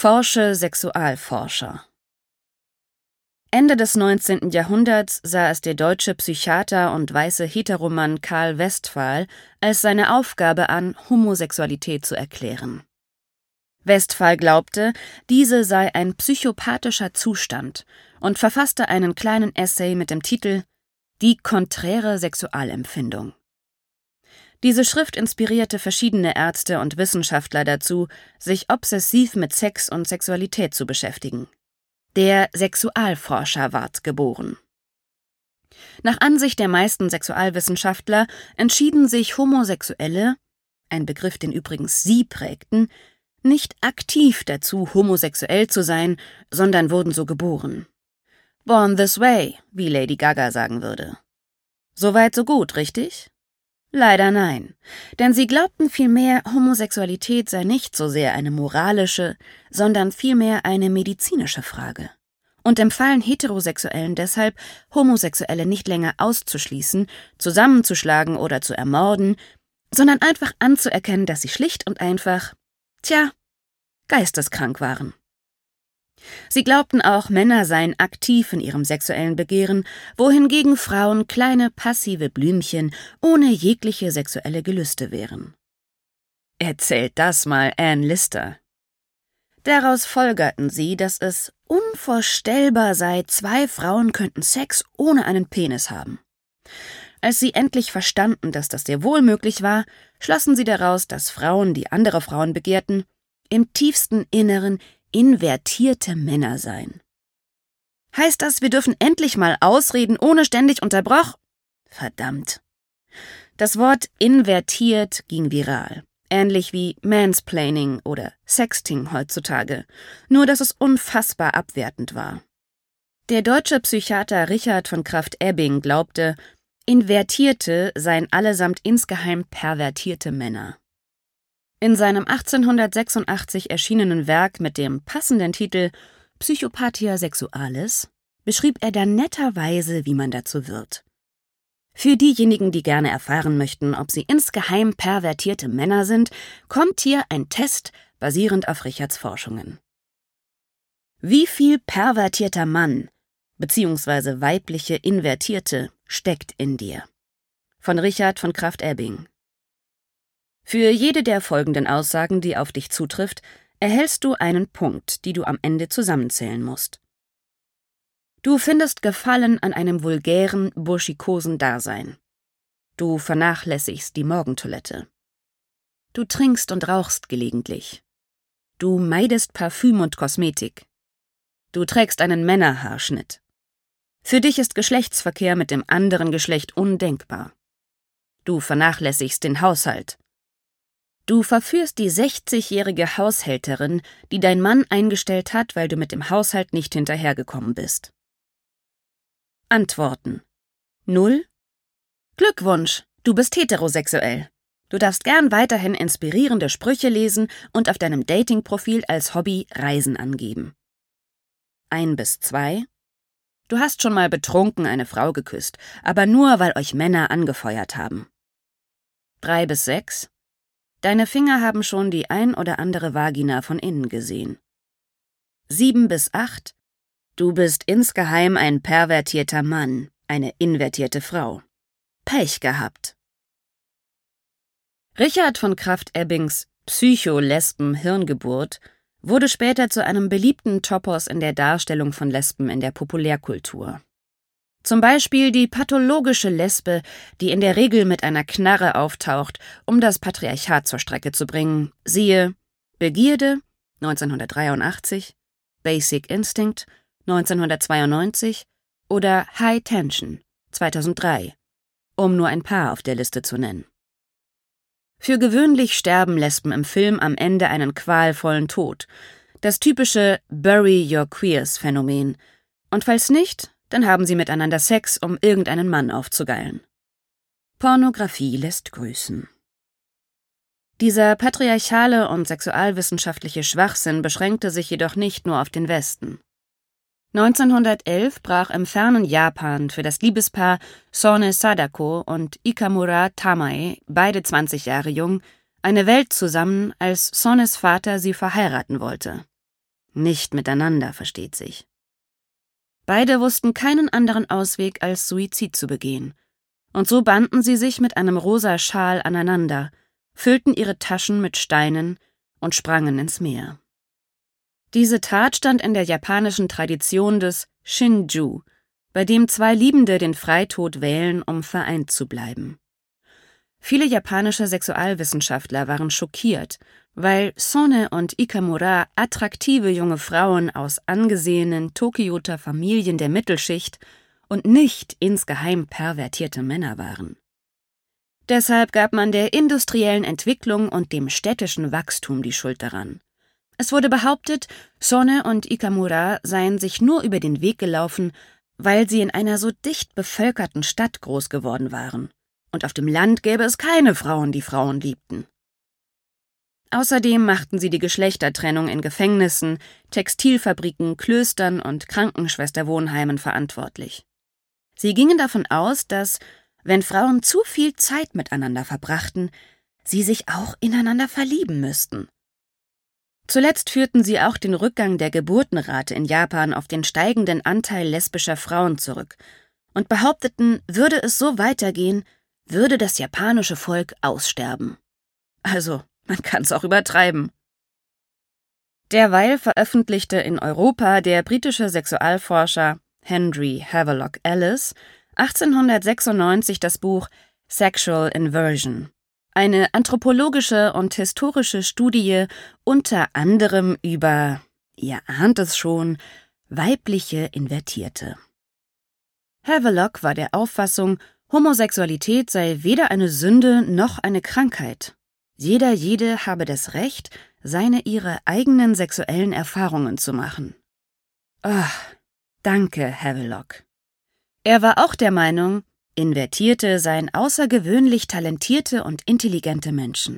Forsche Sexualforscher. Ende des 19. Jahrhunderts sah es der deutsche Psychiater und weiße Heteroman Karl Westphal als seine Aufgabe an, Homosexualität zu erklären. Westphal glaubte, diese sei ein psychopathischer Zustand und verfasste einen kleinen Essay mit dem Titel »Die konträre Sexualempfindung«. Diese Schrift inspirierte verschiedene Ärzte und Wissenschaftler dazu, sich obsessiv mit Sex und Sexualität zu beschäftigen. Der Sexualforscher ward geboren. Nach Ansicht der meisten Sexualwissenschaftler entschieden sich Homosexuelle, ein Begriff, den übrigens sie prägten, nicht aktiv dazu, homosexuell zu sein, sondern wurden so geboren. Born this way, wie Lady Gaga sagen würde. Soweit so gut, richtig? Leider nein, denn sie glaubten vielmehr, Homosexualität sei nicht so sehr eine moralische, sondern vielmehr eine medizinische Frage und empfahlen Heterosexuellen deshalb, Homosexuelle nicht länger auszuschließen, zusammenzuschlagen oder zu ermorden, sondern einfach anzuerkennen, dass sie schlicht und einfach, geisteskrank waren. Sie glaubten auch, Männer seien aktiv in ihrem sexuellen Begehren, wohingegen Frauen kleine passive Blümchen ohne jegliche sexuelle Gelüste wären. Erzählt das mal Anne Lister. Daraus folgerten sie, dass es unvorstellbar sei, 2 Frauen könnten Sex ohne einen Penis haben. Als sie endlich verstanden, dass das sehr wohl möglich war, schlossen sie daraus, dass Frauen, die andere Frauen begehrten, im tiefsten Inneren invertierte Männer seien. Heißt das, wir dürfen endlich mal ausreden, ohne ständig unterbrochen? Verdammt. Das Wort invertiert ging viral, ähnlich wie Mansplaining oder Sexting heutzutage, nur dass es unfassbar abwertend war. Der deutsche Psychiater Richard von Krafft-Ebing glaubte, Invertierte seien allesamt insgeheim pervertierte Männer. In seinem 1886 erschienenen Werk mit dem passenden Titel Psychopathia Sexualis beschrieb er dann netterweise, wie man dazu wird. Für diejenigen, die gerne erfahren möchten, ob sie insgeheim pervertierte Männer sind, kommt hier ein Test basierend auf Richards Forschungen. Wie viel pervertierter Mann bzw. weibliche Invertierte steckt in dir? Von Richard von Krafft-Ebing. Für jede der folgenden Aussagen, die auf dich zutrifft, erhältst du einen Punkt, die du am Ende zusammenzählen musst. Du findest Gefallen an einem vulgären, burschikosen Dasein. Du vernachlässigst die Morgentoilette. Du trinkst und rauchst gelegentlich. Du meidest Parfüm und Kosmetik. Du trägst einen Männerhaarschnitt. Für dich ist Geschlechtsverkehr mit dem anderen Geschlecht undenkbar. Du vernachlässigst den Haushalt. Du verführst die 60-jährige Haushälterin, die dein Mann eingestellt hat, weil du mit dem Haushalt nicht hinterhergekommen bist. Antworten: 0. Glückwunsch, du bist heterosexuell. Du darfst gern weiterhin inspirierende Sprüche lesen und auf deinem Datingprofil als Hobby Reisen angeben. 1 bis 2. Du hast schon mal betrunken eine Frau geküsst, aber nur, weil euch Männer angefeuert haben. 3 bis 6. Deine Finger haben schon die ein oder andere Vagina von innen gesehen. 7 bis 8. Du bist insgeheim ein pervertierter Mann, eine invertierte Frau. Pech gehabt. Richard von Krafft-Ebings Psycho-Lesben-Hirngeburt wurde später zu einem beliebten Topos in der Darstellung von Lesben in der Populärkultur. Zum Beispiel die pathologische Lesbe, die in der Regel mit einer Knarre auftaucht, um das Patriarchat zur Strecke zu bringen. Siehe Begierde 1983, Basic Instinct 1992 oder High Tension 2003, um nur ein paar auf der Liste zu nennen. Für gewöhnlich sterben Lesben im Film am Ende einen qualvollen Tod, das typische Bury Your Queers-Phänomen, und falls nicht, dann haben sie miteinander Sex, um irgendeinen Mann aufzugeilen. Pornografie lässt grüßen. Dieser patriarchale und sexualwissenschaftliche Schwachsinn beschränkte sich jedoch nicht nur auf den Westen. 1911 brach im fernen Japan für das Liebespaar Sone Sadako und Ikamura Tamae, beide 20 Jahre jung, eine Welt zusammen, als Sones Vater sie verheiraten wollte. Nicht miteinander, versteht sich. Beide wussten keinen anderen Ausweg, als Suizid zu begehen. Und so banden sie sich mit einem rosa Schal aneinander, füllten ihre Taschen mit Steinen und sprangen ins Meer. Diese Tat stand in der japanischen Tradition des Shinju, bei dem zwei Liebende den Freitod wählen, um vereint zu bleiben. Viele japanische Sexualwissenschaftler waren schockiert, weil Sone und Ikamura attraktive junge Frauen aus angesehenen Tokioter Familien der Mittelschicht und nicht insgeheim pervertierte Männer waren. Deshalb gab man der industriellen Entwicklung und dem städtischen Wachstum die Schuld daran. Es wurde behauptet, Sone und Ikamura seien sich nur über den Weg gelaufen, weil sie in einer so dicht bevölkerten Stadt groß geworden waren. Und auf dem Land gäbe es keine Frauen, die Frauen liebten. Außerdem machten sie die Geschlechtertrennung in Gefängnissen, Textilfabriken, Klöstern und Krankenschwesterwohnheimen verantwortlich. Sie gingen davon aus, dass, wenn Frauen zu viel Zeit miteinander verbrachten, sie sich auch ineinander verlieben müssten. Zuletzt führten sie auch den Rückgang der Geburtenrate in Japan auf den steigenden Anteil lesbischer Frauen zurück und behaupteten, würde es so weitergehen, würde das japanische Volk aussterben. Also, man kann es auch übertreiben. Derweil veröffentlichte in Europa der britische Sexualforscher Henry Havelock Ellis 1896 das Buch Sexual Inversion, eine anthropologische und historische Studie unter anderem über, ihr ahnt es schon, weibliche Invertierte. Havelock war der Auffassung, Homosexualität sei weder eine Sünde noch eine Krankheit. Jede habe das Recht, ihre eigenen sexuellen Erfahrungen zu machen. Danke, Havelock. Er war auch der Meinung, Invertierte seien außergewöhnlich talentierte und intelligente Menschen.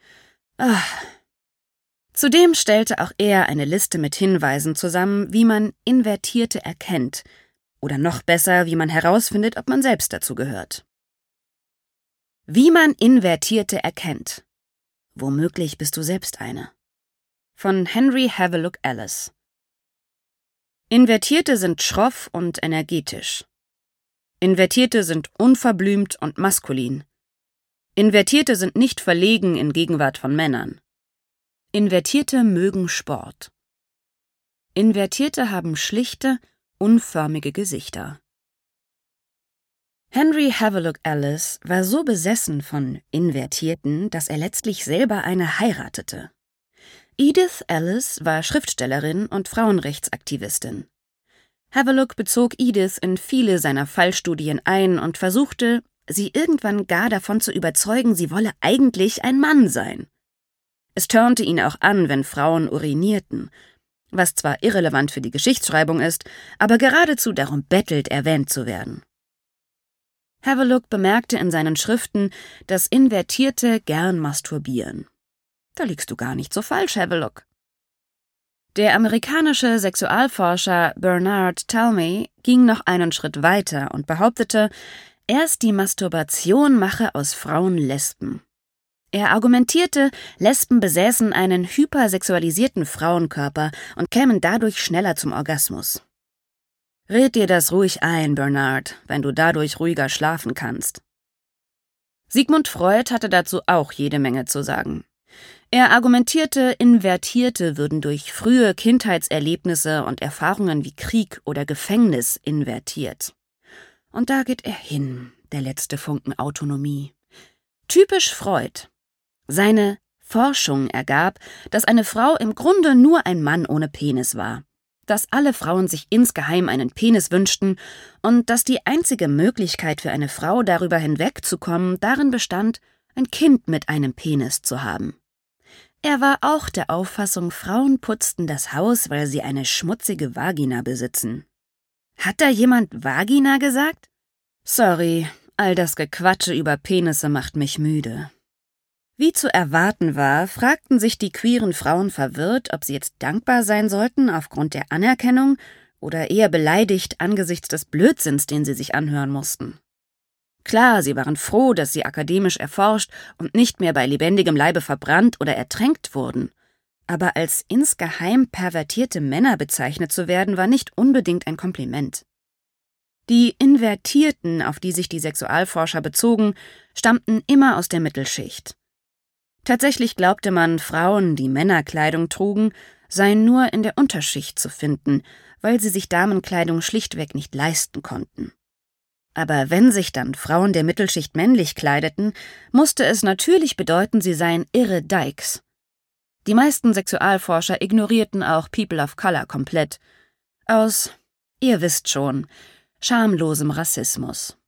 Zudem stellte auch er eine Liste mit Hinweisen zusammen, wie man Invertierte erkennt, oder noch besser, wie man herausfindet, ob man selbst dazu gehört. Wie man Invertierte erkennt. Womöglich bist du selbst eine. Von Henry Havelock Ellis. Invertierte sind schroff und energetisch. Invertierte sind unverblümt und maskulin. Invertierte sind nicht verlegen in Gegenwart von Männern. Invertierte mögen Sport. Invertierte haben schlichte, unförmige Gesichter. Henry Havelock Ellis war so besessen von Invertierten, dass er letztlich selber eine heiratete. Edith Ellis war Schriftstellerin und Frauenrechtsaktivistin. Havelock bezog Edith in viele seiner Fallstudien ein und versuchte, sie irgendwann gar davon zu überzeugen, sie wolle eigentlich ein Mann sein. Es törnte ihn auch an, wenn Frauen urinierten, was zwar irrelevant für die Geschichtsschreibung ist, aber geradezu darum bettelt, erwähnt zu werden. Havelock bemerkte in seinen Schriften, dass Invertierte gern masturbieren. Da liegst du gar nicht so falsch, Havelock. Der amerikanische Sexualforscher Bernard Talmey ging noch einen Schritt weiter und behauptete, erst die Masturbation mache aus Frauen Lesben. Er argumentierte, Lesben besäßen einen hypersexualisierten Frauenkörper und kämen dadurch schneller zum Orgasmus. Red dir das ruhig ein, Bernard, wenn du dadurch ruhiger schlafen kannst. Sigmund Freud hatte dazu auch jede Menge zu sagen. Er argumentierte, Invertierte würden durch frühe Kindheitserlebnisse und Erfahrungen wie Krieg oder Gefängnis invertiert. Und da geht er hin, der letzte Funken Autonomie. Typisch Freud. Seine Forschung ergab, dass eine Frau im Grunde nur ein Mann ohne Penis war, dass alle Frauen sich insgeheim einen Penis wünschten und dass die einzige Möglichkeit für eine Frau, darüber hinwegzukommen, darin bestand, ein Kind mit einem Penis zu haben. Er war auch der Auffassung, Frauen putzten das Haus, weil sie eine schmutzige Vagina besitzen. Hat da jemand Vagina gesagt? Sorry, all das Gequatsche über Penisse macht mich müde. Wie zu erwarten war, fragten sich die queeren Frauen verwirrt, ob sie jetzt dankbar sein sollten aufgrund der Anerkennung oder eher beleidigt angesichts des Blödsinns, den sie sich anhören mussten. Klar, sie waren froh, dass sie akademisch erforscht und nicht mehr bei lebendigem Leibe verbrannt oder ertränkt wurden. Aber als insgeheim pervertierte Männer bezeichnet zu werden, war nicht unbedingt ein Kompliment. Die Invertierten, auf die sich die Sexualforscher bezogen, stammten immer aus der Mittelschicht. Tatsächlich glaubte man, Frauen, die Männerkleidung trugen, seien nur in der Unterschicht zu finden, weil sie sich Damenkleidung schlichtweg nicht leisten konnten. Aber wenn sich dann Frauen der Mittelschicht männlich kleideten, musste es natürlich bedeuten, sie seien irre Dykes. Die meisten Sexualforscher ignorierten auch People of Color komplett. Aus, ihr wisst schon, schamlosem Rassismus.